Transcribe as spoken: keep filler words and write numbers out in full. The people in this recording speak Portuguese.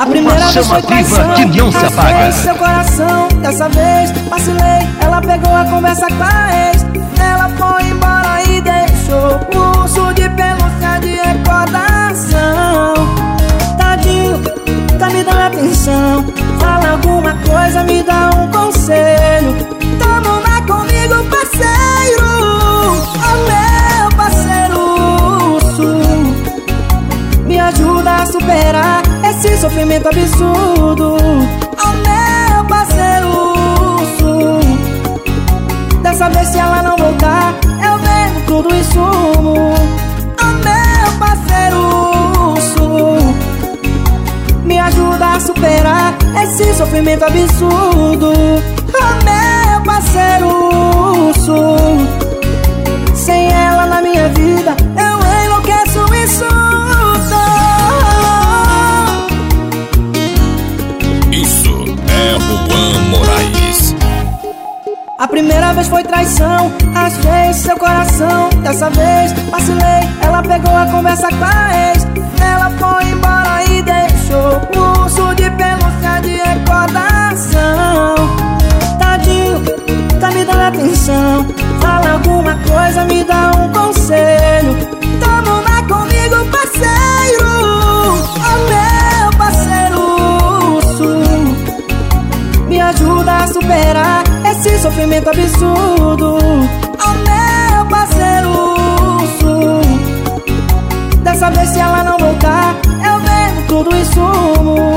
Uma chama viva que não se apaga. Seu coração, dessa vez vacilei. Ela pegou a conversa com a ex. Ela foi embora e deixou um urso de pelúcia de recordação. Tadinho, tá me dando atenção. Fala alguma coisa, me dá um conselho. Tamo lá comigo, parceiro. Oh, meu parceiro urso, me ajuda a superar esse sofrimento absurdo. Oh, meu parceiro urso, dessa vez se ela não voltar, eu vendo tudo em sumo. Oh, meu parceiro urso, me ajuda a superar esse sofrimento absurdo. Oh, meu parceiro urso, sem ela na minha vida, eu enlouqueço e surto. Isso é Juan Moraes. A primeira vez foi traição, achei seu coração. Dessa vez vacilei, ela pegou a conversa com a ex. Ela foi embora e deixou um urso de pelúcia de recordação. Tadinho, tá me dando atenção. Fala alguma coisa, me dá um conselho. Tamo lá comigo, parceiro. Oh, meu parceiro urso, me ajuda a superar esse sofrimento absurdo. Oh, meu parceiro urso, dessa vez se ela não voltar, eu vendo tudo em sumo.